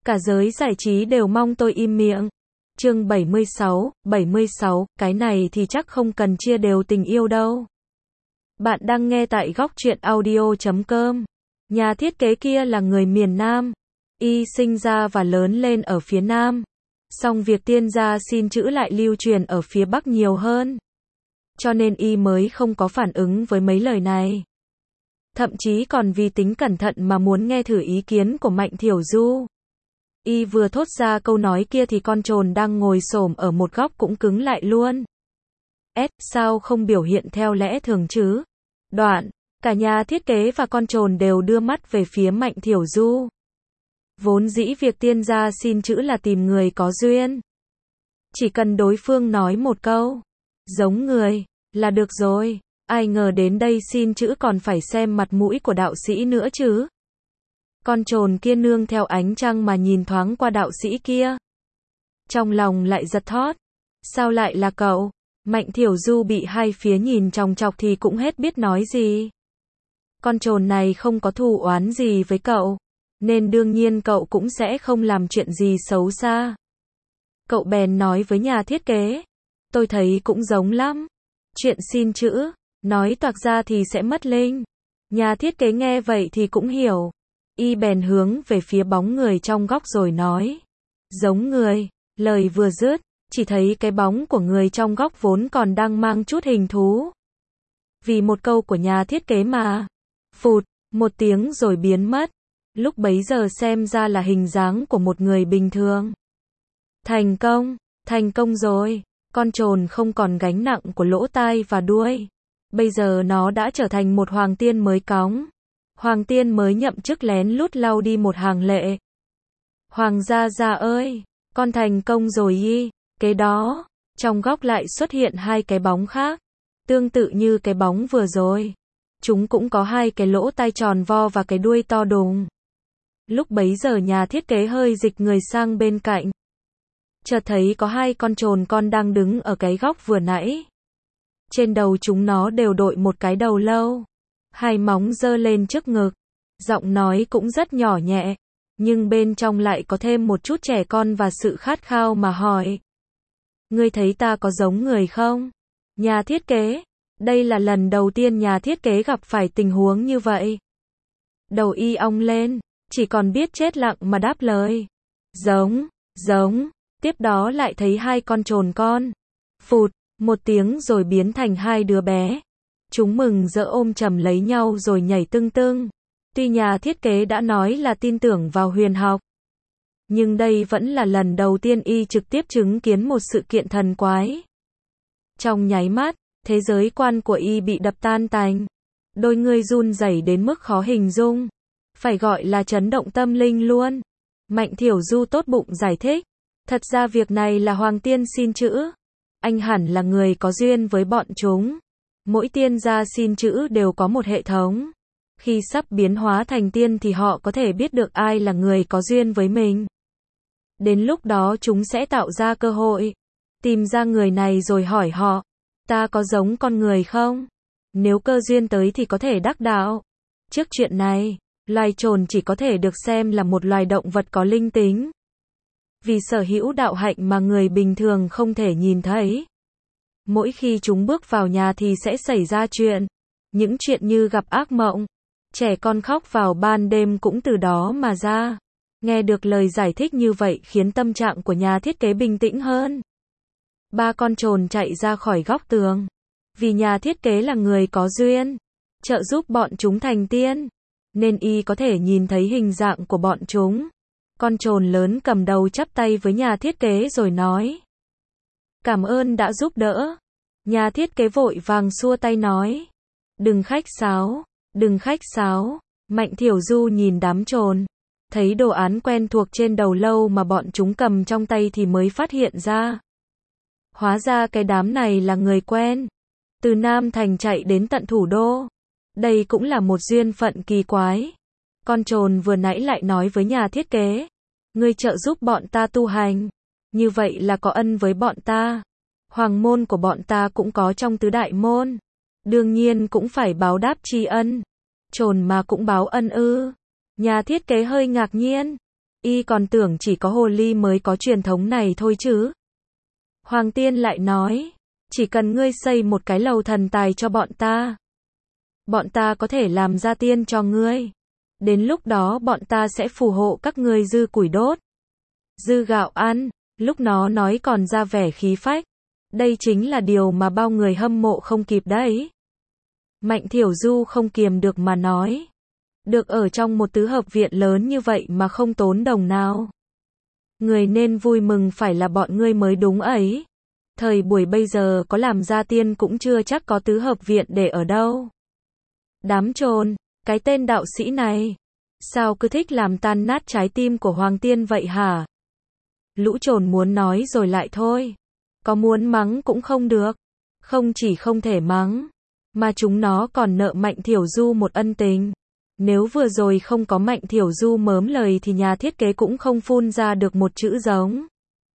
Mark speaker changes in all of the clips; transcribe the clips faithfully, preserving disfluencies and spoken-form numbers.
Speaker 1: Cả giới giải trí đều mong tôi im miệng. Chương bảy mươi sáu, bảy mươi sáu, cái này thì chắc không cần chia đều tình yêu đâu. Bạn đang nghe tại góc truyện audio chấm com. Nhà thiết kế kia là người miền Nam. Y sinh ra và lớn lên ở phía Nam. Song việc tiên gia xin chữ lại lưu truyền ở phía Bắc nhiều hơn. Cho nên Y mới không có phản ứng với mấy lời này. Thậm chí còn vì tính cẩn thận mà muốn nghe thử ý kiến của Mạnh Thiểu Du. Y vừa thốt ra câu nói kia thì con trồn đang ngồi xổm ở một góc cũng cứng lại luôn. S, sao không biểu hiện theo lẽ thường chứ? Đoạn, cả nhà thiết kế và con trồn đều đưa mắt về phía Mạnh Thiểu Du. Vốn dĩ việc tiên gia xin chữ là tìm người có duyên. Chỉ cần đối phương nói một câu, giống người, là được rồi. Ai ngờ đến đây xin chữ còn phải xem mặt mũi của đạo sĩ nữa chứ. Con trồn kia nương theo ánh trăng mà nhìn thoáng qua đạo sĩ kia. Trong lòng lại giật thót. Sao lại là cậu? Mạnh Thiểu Du bị hai phía nhìn chòng chọc thì cũng hết biết nói gì. Con trồn này không có thù oán gì với cậu, nên đương nhiên cậu cũng sẽ không làm chuyện gì xấu xa. Cậu bèn nói với nhà thiết kế. Tôi thấy cũng giống lắm. Chuyện xin chữ, nói toạc ra thì sẽ mất linh. Nhà thiết kế nghe vậy thì cũng hiểu. Y bèn hướng về phía bóng người trong góc rồi nói. Giống người. Lời vừa dứt, chỉ thấy cái bóng của người trong góc vốn còn đang mang chút hình thú. Vì một câu của nhà thiết kế mà. Phụt, một tiếng rồi biến mất. Lúc bấy giờ xem ra là hình dáng của một người bình thường. Thành công, thành công rồi. Con trồn không còn gánh nặng của lỗ tai và đuôi. Bây giờ nó đã trở thành một hoàng tiên mới cóng. Hoàng tiên mới nhậm chức lén lút lau đi một hàng lệ. Hoàng gia gia ơi, con thành công rồi y. Kế đó, trong góc lại xuất hiện hai cái bóng khác. Tương tự như cái bóng vừa rồi. Chúng cũng có hai cái lỗ tai tròn vo và cái đuôi to đùng. Lúc bấy giờ nhà thiết kế hơi dịch người sang bên cạnh. Chợt thấy có hai con trồn con đang đứng ở cái góc vừa nãy. Trên đầu chúng nó đều đội một cái đầu lâu. Hai móng giơ lên trước ngực. Giọng nói cũng rất nhỏ nhẹ. Nhưng bên trong lại có thêm một chút trẻ con và sự khát khao mà hỏi. Ngươi thấy ta có giống người không? Nhà thiết kế. Đây là lần đầu tiên nhà thiết kế gặp phải tình huống như vậy. Đầu y ong lên. Chỉ còn biết chết lặng mà đáp lời. Giống, giống. Tiếp đó lại thấy hai con trồn con. Phụt, một tiếng rồi biến thành hai đứa bé. Chúng mừng rỡ ôm chầm lấy nhau rồi nhảy tưng tưng. Tuy nhà thiết kế đã nói là tin tưởng vào huyền học. Nhưng đây vẫn là lần đầu tiên y trực tiếp chứng kiến một sự kiện thần quái. Trong nháy mắt, thế giới quan của y bị đập tan tành. Đôi người run rẩy đến mức khó hình dung. Phải gọi là chấn động tâm linh luôn. Mạnh Thiểu Du tốt bụng giải thích. Thật ra việc này là hoàng tiên xin chữ. Anh hẳn là người có duyên với bọn chúng. Mỗi tiên gia xin chữ đều có một hệ thống. Khi sắp biến hóa thành tiên thì họ có thể biết được ai là người có duyên với mình. Đến lúc đó chúng sẽ tạo ra cơ hội. Tìm ra người này rồi hỏi họ. Ta có giống con người không? Nếu cơ duyên tới thì có thể đắc đạo. Trước chuyện này, loài trồn chỉ có thể được xem là một loài động vật có linh tính. Vì sở hữu đạo hạnh mà người bình thường không thể nhìn thấy. Mỗi khi chúng bước vào nhà thì sẽ xảy ra chuyện. Những chuyện như gặp ác mộng. Trẻ con khóc vào ban đêm cũng từ đó mà ra. Nghe được lời giải thích như vậy khiến tâm trạng của nhà thiết kế bình tĩnh hơn. Ba con trồn chạy ra khỏi góc tường. Vì nhà thiết kế là người có duyên. Trợ giúp bọn chúng thành tiên. Nên y có thể nhìn thấy hình dạng của bọn chúng. Con trồn lớn cầm đầu chắp tay với nhà thiết kế rồi nói. Cảm ơn đã giúp đỡ. Nhà thiết kế vội vàng xua tay nói. Đừng khách sáo, đừng khách sáo. Mạnh Thiểu Du nhìn đám trồn. Thấy đồ án quen thuộc trên đầu lâu mà bọn chúng cầm trong tay thì mới phát hiện ra. Hóa ra cái đám này là người quen. Từ Nam Thành chạy đến tận thủ đô. Đây cũng là một duyên phận kỳ quái. Con trồn vừa nãy lại nói với nhà thiết kế. Ngươi trợ giúp bọn ta tu hành. Như vậy là có ân với bọn ta. Hoàng môn của bọn ta cũng có trong tứ đại môn. Đương nhiên cũng phải báo đáp tri ân. Trồn mà cũng báo ân ư? Nhà thiết kế hơi ngạc nhiên. Y còn tưởng chỉ có hồ ly mới có truyền thống này thôi chứ. Hoàng Tiên lại nói, chỉ cần ngươi xây một cái lầu thần tài cho bọn ta, bọn ta có thể làm gia tiên cho ngươi. Đến lúc đó bọn ta sẽ phù hộ các ngươi dư củi đốt, dư gạo ăn. Lúc nó nói còn ra vẻ khí phách. Đây chính là điều mà bao người hâm mộ không kịp đấy. Mạnh Thiểu Du không kiềm được mà nói. Được ở trong một tứ hợp viện lớn như vậy mà không tốn đồng nào. Người nên vui mừng phải là bọn ngươi mới đúng ấy. Thời buổi bây giờ có làm gia tiên cũng chưa chắc có tứ hợp viện để ở đâu. Đám trồn, cái tên đạo sĩ này, sao cứ thích làm tan nát trái tim của Hoàng Tiên vậy hả? Lũ trồn muốn nói rồi lại thôi. Có muốn mắng cũng không được. Không chỉ không thể mắng, mà chúng nó còn nợ Mạnh Thiểu Du một ân tình. Nếu vừa rồi không có Mạnh Thiểu Du mớm lời thì nhà thiết kế cũng không phun ra được một chữ giống.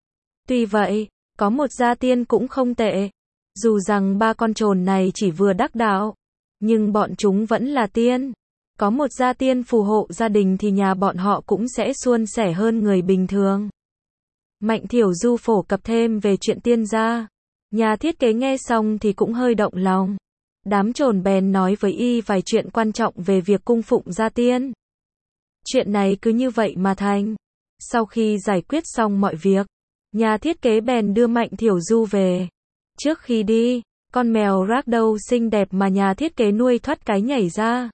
Speaker 1: Tuy vậy, có một gia tiên cũng không tệ. Dù rằng ba con trồn này chỉ vừa đắc đạo, nhưng bọn chúng vẫn là tiên. Có một gia tiên phù hộ gia đình thì nhà bọn họ cũng sẽ suôn sẻ hơn người bình thường. Mạnh Thiểu Du phổ cập thêm về chuyện tiên gia. Nhà thiết kế nghe xong thì cũng hơi động lòng. Đám trồn bèn nói với y vài chuyện quan trọng về việc cung phụng gia tiên. Chuyện này cứ như vậy mà thành. Sau khi giải quyết xong mọi việc, nhà thiết kế bèn đưa Mạnh Thiểu Du về. Trước khi đi, con mèo ragdoll xinh đẹp mà nhà thiết kế nuôi thoát cái nhảy ra.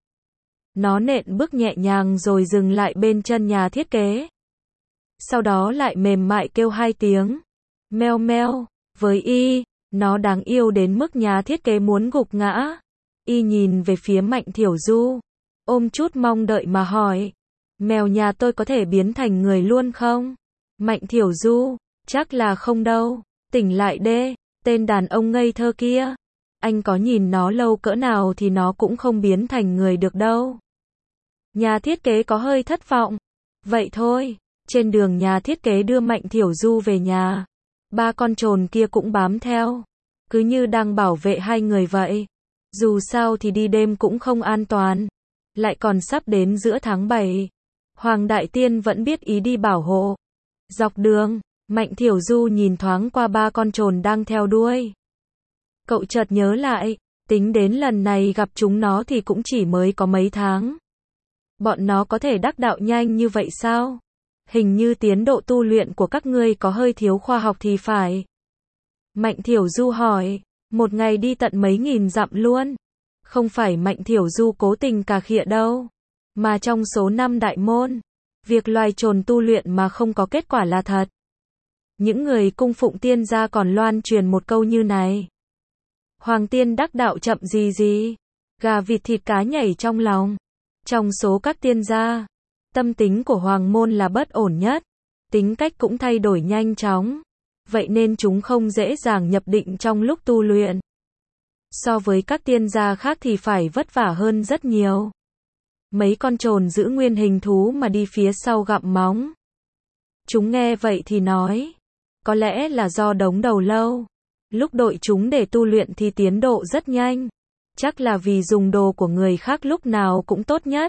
Speaker 1: Nó nện bước nhẹ nhàng rồi dừng lại bên chân nhà thiết kế. Sau đó lại mềm mại kêu hai tiếng. Meo meo. Với y, nó đáng yêu đến mức nhà thiết kế muốn gục ngã. Y nhìn về phía Mạnh Thiểu Du, ôm chút mong đợi mà hỏi. Mèo nhà tôi có thể biến thành người luôn không? Mạnh Thiểu Du, chắc là không đâu. Tỉnh lại đê, tên đàn ông ngây thơ kia. Anh có nhìn nó lâu cỡ nào thì nó cũng không biến thành người được đâu. Nhà thiết kế có hơi thất vọng. Vậy thôi. Trên đường nhà thiết kế đưa Mạnh Thiểu Du về nhà. Ba con trồn kia cũng bám theo. Cứ như đang bảo vệ hai người vậy. Dù sao thì đi đêm cũng không an toàn. Lại còn sắp đến giữa tháng bảy. Hoàng Đại Tiên vẫn biết ý đi bảo hộ. Dọc đường, Mạnh Thiểu Du nhìn thoáng qua ba con trồn đang theo đuôi. Cậu chợt nhớ lại, tính đến lần này gặp chúng nó thì cũng chỉ mới có mấy tháng. Bọn nó có thể đắc đạo nhanh như vậy sao? Hình như tiến độ tu luyện của các ngươi có hơi thiếu khoa học thì phải. Mạnh Thiểu Du hỏi, một ngày đi tận mấy nghìn dặm luôn. Không phải Mạnh Thiểu Du cố tình cà khịa đâu. Mà trong số năm đại môn, việc loài trồn tu luyện mà không có kết quả là thật. Những người cung phụng tiên gia còn loan truyền một câu như này. Hoàng tiên đắc đạo chậm gì gì. Gà vịt thịt cá nhảy trong lòng. Trong số các tiên gia, tâm tính của hoàng môn là bất ổn nhất. Tính cách cũng thay đổi nhanh chóng. Vậy nên chúng không dễ dàng nhập định trong lúc tu luyện. So với các tiên gia khác thì phải vất vả hơn rất nhiều. Mấy con trồn giữ nguyên hình thú mà đi phía sau gặm móng. Chúng nghe vậy thì nói. Có lẽ là do đống đầu lâu. Lúc đội chúng để tu luyện thì tiến độ rất nhanh. Chắc là vì dùng đồ của người khác lúc nào cũng tốt nhất.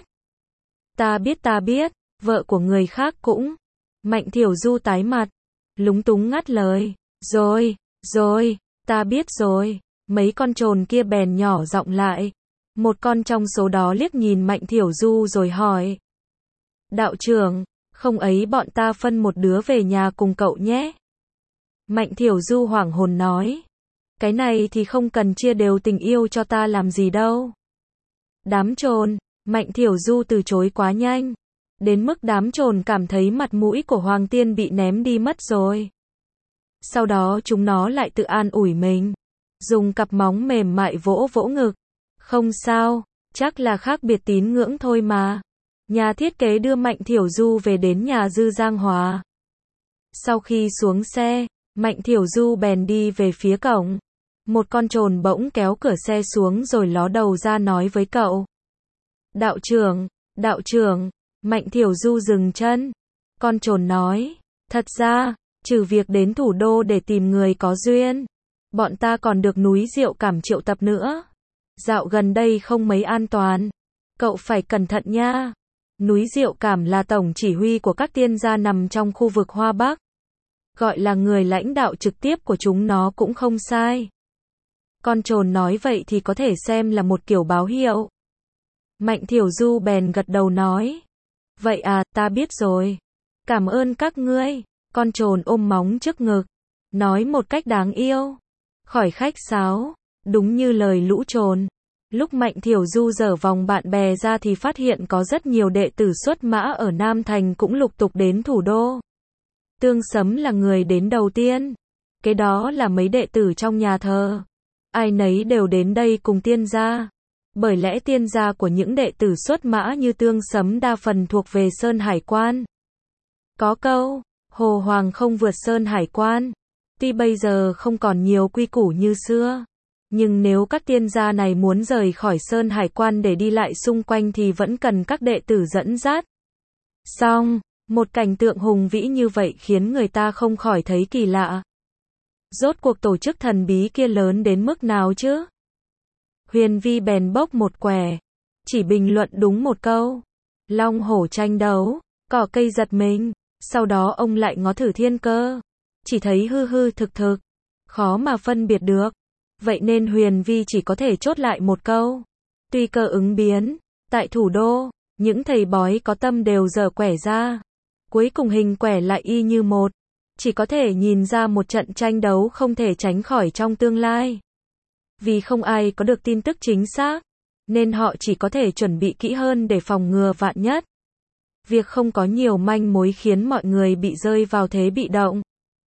Speaker 1: Ta biết ta biết, vợ của người khác cũng. Mạnh Thiểu Du tái mặt, lúng túng ngắt lời. Rồi, rồi, ta biết rồi. Mấy con trồn kia bèn nhỏ giọng lại. Một con trong số đó liếc nhìn Mạnh Thiểu Du rồi hỏi. Đạo trưởng, không ấy bọn ta phân một đứa về nhà cùng cậu nhé. Mạnh Thiểu Du hoảng hồn nói. Cái này thì không cần chia đều tình yêu cho ta làm gì đâu. Đám trồn, Mạnh Thiểu Du từ chối quá nhanh. Đến mức đám trồn cảm thấy mặt mũi của Hoàng Tiên bị ném đi mất rồi. Sau đó chúng nó lại tự an ủi mình. Dùng cặp móng mềm mại vỗ vỗ ngực. Không sao, chắc là khác biệt tín ngưỡng thôi mà. Nhà thiết kế đưa Mạnh Thiểu Du về đến nhà Dư Giang Hòa. Sau khi xuống xe, Mạnh Thiểu Du bèn đi về phía cổng. Một con trồn bỗng kéo cửa xe xuống rồi ló đầu ra nói với cậu. Đạo trưởng, đạo trưởng. Mạnh Thiểu Du dừng chân. Con trồn nói, thật ra, trừ việc đến thủ đô để tìm người có duyên, bọn ta còn được núi Diệu Cảm triệu tập nữa. Dạo gần đây không mấy an toàn. Cậu phải cẩn thận nha. Núi Diệu Cảm là tổng chỉ huy của các tiên gia nằm trong khu vực Hoa Bắc. Gọi là người lãnh đạo trực tiếp của chúng nó cũng không sai. Con trồn nói vậy thì có thể xem là một kiểu báo hiệu. Mạnh Thiểu Du bèn gật đầu nói. Vậy à, ta biết rồi. Cảm ơn các ngươi. Con trồn ôm móng trước ngực. Nói một cách đáng yêu. Khỏi khách sáo. Đúng như lời lũ trồn. Lúc Mạnh Thiểu Du dở vòng bạn bè ra thì phát hiện có rất nhiều đệ tử xuất mã ở Nam Thành cũng lục tục đến thủ đô. Tương Sấm là người đến đầu tiên. Cái đó là mấy đệ tử trong nhà thờ. Ai nấy đều đến đây cùng tiên gia. Bởi lẽ tiên gia của những đệ tử xuất mã như Tương Sấm đa phần thuộc về Sơn Hải Quan. Có câu, Hồ Hoàng không vượt Sơn Hải Quan. Tuy bây giờ không còn nhiều quy củ như xưa. Nhưng nếu các tiên gia này muốn rời khỏi Sơn Hải Quan để đi lại xung quanh thì vẫn cần các đệ tử dẫn dắt. Xong, một cảnh tượng hùng vĩ như vậy khiến người ta không khỏi thấy kỳ lạ. Rốt cuộc tổ chức thần bí kia lớn đến mức nào chứ? Huyền Vi bèn bốc một quẻ. Chỉ bình luận đúng một câu. Long hổ tranh đấu, cỏ cây giật mình. Sau đó ông lại ngó thử thiên cơ. Chỉ thấy hư hư thực thực. Khó mà phân biệt được. Vậy nên Huyền Vi chỉ có thể chốt lại một câu. Tuy cơ ứng biến, tại thủ đô, những thầy bói có tâm đều dở quẻ ra. Cuối cùng hình quẻ lại y như một. Chỉ có thể nhìn ra một trận tranh đấu không thể tránh khỏi trong tương lai. Vì không ai có được tin tức chính xác, nên họ chỉ có thể chuẩn bị kỹ hơn để phòng ngừa vạn nhất. Việc không có nhiều manh mối khiến mọi người bị rơi vào thế bị động.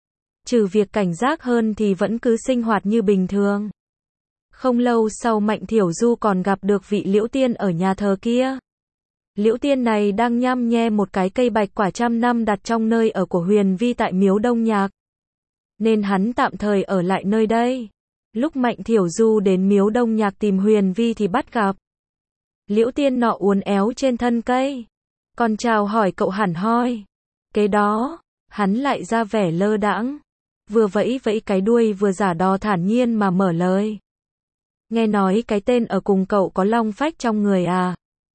Speaker 1: Trừ việc cảnh giác hơn thì vẫn cứ sinh hoạt như bình thường. Không lâu sau Mạnh Thiểu Du còn gặp được vị Liễu Tiên ở nhà thờ kia. Liễu Tiên này đang nhăm nhe một cái cây bạch quả trăm năm đặt trong nơi ở của Huyền Vi tại miếu Đông Nhạc. Nên hắn tạm thời ở lại nơi đây. Lúc Mạnh Thiểu Du đến miếu Đông Nhạc tìm Huyền Vi thì bắt gặp. Liễu Tiên nọ uốn éo trên thân cây. Còn chào hỏi cậu hẳn hoi. Kế đó, hắn lại ra vẻ lơ đãng. Vừa vẫy vẫy cái đuôi vừa giả đò thản nhiên mà mở lời. Nghe nói cái tên ở cùng cậu có long phách trong người à?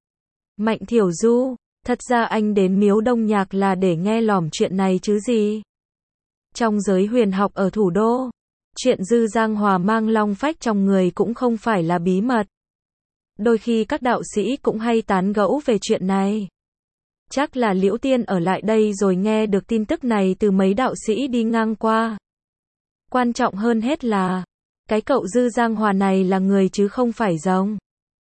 Speaker 1: Mạnh Thiểu Du, thật ra anh đến miếu Đông Nhạc là để nghe lỏm chuyện này chứ gì. Trong giới huyền học ở thủ đô, chuyện Dư Giang Hòa mang long phách trong người cũng không phải là bí mật. Đôi khi các đạo sĩ cũng hay tán gẫu về chuyện này. Chắc là Liễu Tiên ở lại đây rồi nghe được tin tức này từ mấy đạo sĩ đi ngang qua. Quan trọng hơn hết là, cái cậu Dư Giang Hòa này là người chứ không phải rồng.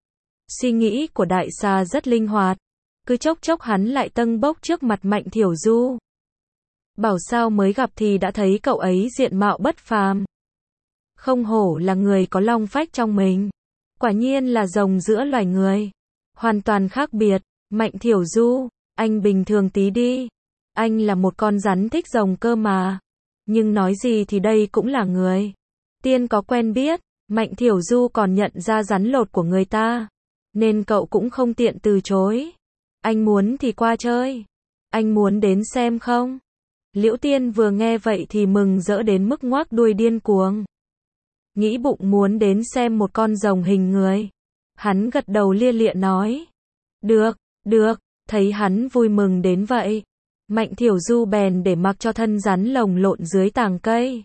Speaker 1: Suy nghĩ của đại xà rất linh hoạt. Cứ chốc chốc hắn lại tâng bốc trước mặt Mạnh Thiểu Du. Bảo sao mới gặp thì đã thấy cậu ấy diện mạo bất phàm. Không hổ là người có long phách trong mình. Quả nhiên là rồng giữa loài người. Hoàn toàn khác biệt. Mạnh Thiểu Du, anh bình thường tí đi. Anh là một con rắn thích rồng cơ mà. Nhưng nói gì thì đây cũng là người. Tiên có quen biết. Mạnh Thiểu Du còn nhận ra rắn lột của người ta. Nên cậu cũng không tiện từ chối. Anh muốn thì qua chơi. Anh muốn đến xem không? Liễu Tiên vừa nghe vậy thì mừng rỡ đến mức ngoác đuôi điên cuồng. Nghĩ bụng muốn đến xem một con rồng hình người. Hắn gật đầu lia lịa nói. Được, được, thấy hắn vui mừng đến vậy. Mạnh Thiểu Du bèn để mặc cho thân rắn lồng lộn dưới tàng cây.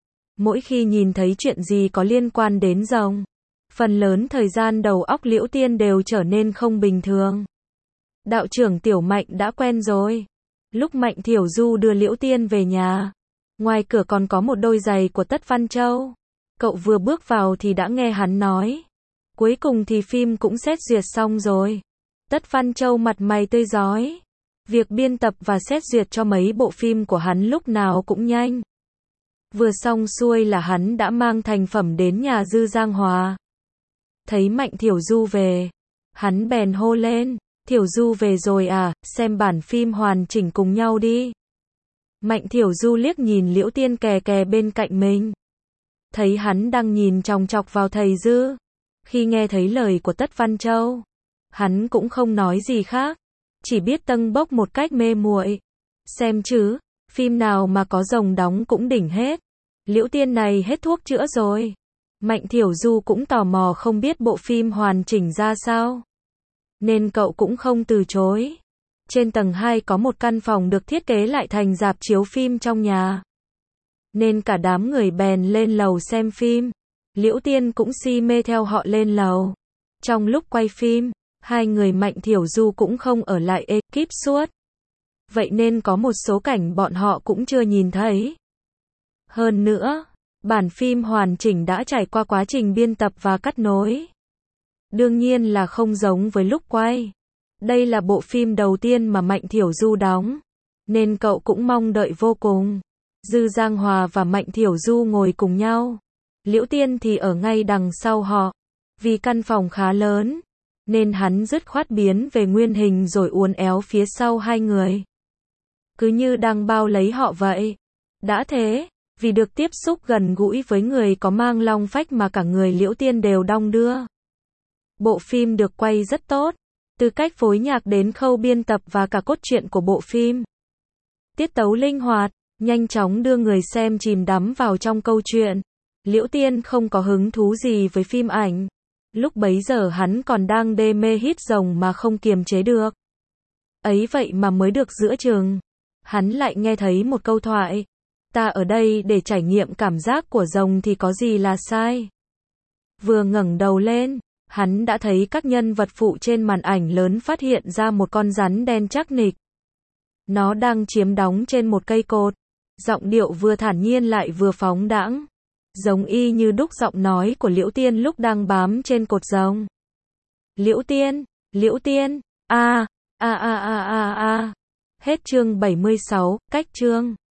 Speaker 1: Mỗi khi nhìn thấy chuyện gì có liên quan đến rồng, phần lớn thời gian đầu óc Liễu Tiên đều trở nên không bình thường. Đạo trưởng Tiểu Mạnh đã quen rồi. Lúc Mạnh Thiểu Du đưa Liễu Tiên về nhà, ngoài cửa còn có một đôi giày của Tất Văn Châu. Cậu vừa bước vào thì đã nghe hắn nói. Cuối cùng thì phim cũng xét duyệt xong rồi. Tất Văn Châu mặt mày tươi rói. Việc biên tập và xét duyệt cho mấy bộ phim của hắn lúc nào cũng nhanh. Vừa xong xuôi là hắn đã mang thành phẩm đến nhà Dư Giang Hòa. Thấy Mạnh Thiểu Du về, hắn bèn hô lên. Thiểu Du về rồi à, xem bản phim hoàn chỉnh cùng nhau đi. Mạnh Thiểu Du liếc nhìn Liễu Tiên kè kè bên cạnh mình. Thấy hắn đang nhìn chòng chọc vào thầy Dư. Khi nghe thấy lời của Tất Văn Châu, hắn cũng không nói gì khác. Chỉ biết tâng bốc một cách mê muội. Xem chứ, phim nào mà có rồng đóng cũng đỉnh hết. Liễu Tiên này hết thuốc chữa rồi. Mạnh Thiểu Du cũng tò mò không biết bộ phim hoàn chỉnh ra sao. Nên cậu cũng không từ chối. Trên tầng hai có một căn phòng được thiết kế lại thành rạp chiếu phim trong nhà. Nên cả đám người bèn lên lầu xem phim. Liễu Tiên cũng si mê theo họ lên lầu. Trong lúc quay phim, hai người Mạnh Thiểu Du cũng không ở lại ekip suốt. Vậy nên có một số cảnh bọn họ cũng chưa nhìn thấy. Hơn nữa, bản phim hoàn chỉnh đã trải qua quá trình biên tập và cắt nối. Đương nhiên là không giống với lúc quay. Đây là bộ phim đầu tiên mà Mạnh Thiểu Du đóng, nên cậu cũng mong đợi vô cùng. Dư Giang Hòa và Mạnh Thiểu Du ngồi cùng nhau. Liễu Tiên thì ở ngay đằng sau họ. Vì căn phòng khá lớn, nên hắn dứt khoát biến về nguyên hình rồi uốn éo phía sau hai người. Cứ như đang bao lấy họ vậy. Đã thế, vì được tiếp xúc gần gũi với người có mang long phách mà cả người Liễu Tiên đều đong đưa. Bộ phim được quay rất tốt, từ cách phối nhạc đến khâu biên tập và cả cốt truyện của bộ phim. Tiết tấu linh hoạt, nhanh chóng đưa người xem chìm đắm vào trong câu chuyện. Liễu Tiên không có hứng thú gì với phim ảnh. Lúc bấy giờ hắn còn đang đê mê hít rồng mà không kiềm chế được. Ấy vậy mà mới được giữa chừng, hắn lại nghe thấy một câu thoại. Ta ở đây để trải nghiệm cảm giác của rồng thì có gì là sai. Vừa ngẩng đầu lên, hắn đã thấy các nhân vật phụ trên màn ảnh lớn phát hiện ra một con rắn đen chắc nịch. Nó đang chiếm đóng trên một cây cột. Giọng điệu vừa thản nhiên lại vừa phóng đãng, giống y như đúc giọng nói của Liễu Tiên lúc đang bám trên cột rồng. Liễu Tiên, Liễu Tiên, a, a a a a a. Hết chương bảy mươi sáu, cách chương.